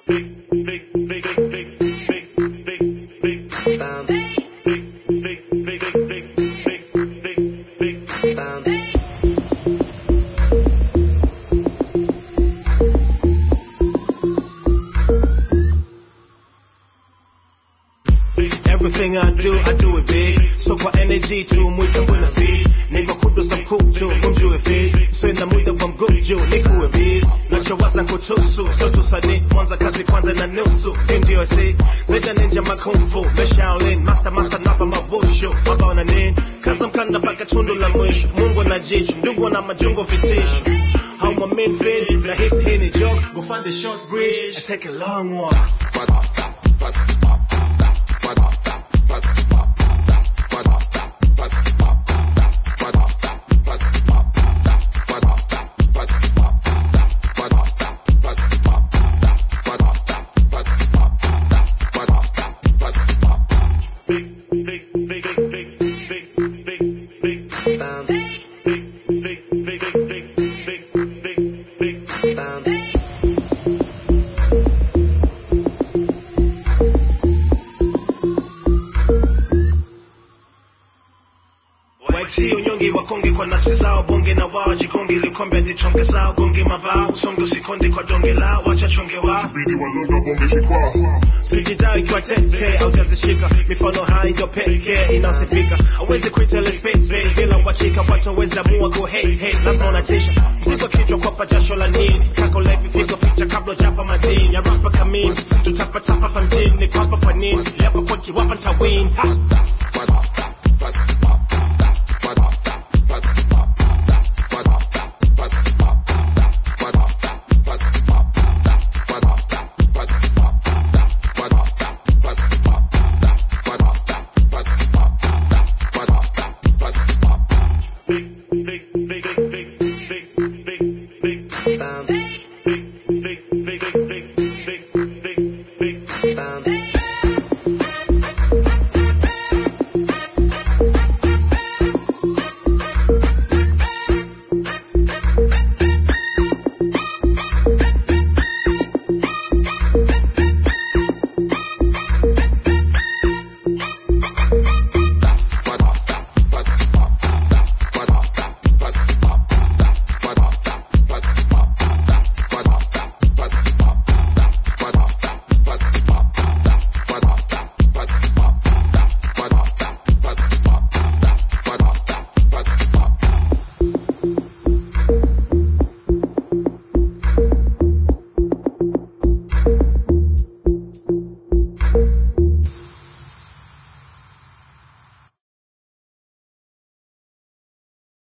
Everything I do it big. So kwa energy tu mwita mbwena speed. Niko kudo sa mkujo, mjue feed. So ina muda wa mgujo, nikuwe biz. Nachowaza kutusu, so tusani. Mwanza kazi kwanza na nusu. Ndio si, zaida ninja makumfu. Shaolin, master napa mabusho. Mabao nini, kaza mkanda paka tundu la mwisho. Mungu na jicho, ndugu na majungo vitisho. How my men feel, na hisi hii ni joke. Go find the short bridge, and take a long walk. Si unyongi wakonge kwa nafsi zao bonge na wao jikonge likombe dichonge zao gonge mabao usonge usikonde kwa donge lao wacha chonge wao Sibidi waloga bonge jikwa sijidai kwa tete au tazishika mifano hai ndio pekee inaosifika aweze kuita le space bay bila wachika watu waweza mua go hate lazima unatisha mzigo kichwa kwa jasho la nini kako life figo ficha kabla japa madini ya rapa kamini tutapa tapa famjini ni papa kwa nini yapa kwa kiwapa ntawin ha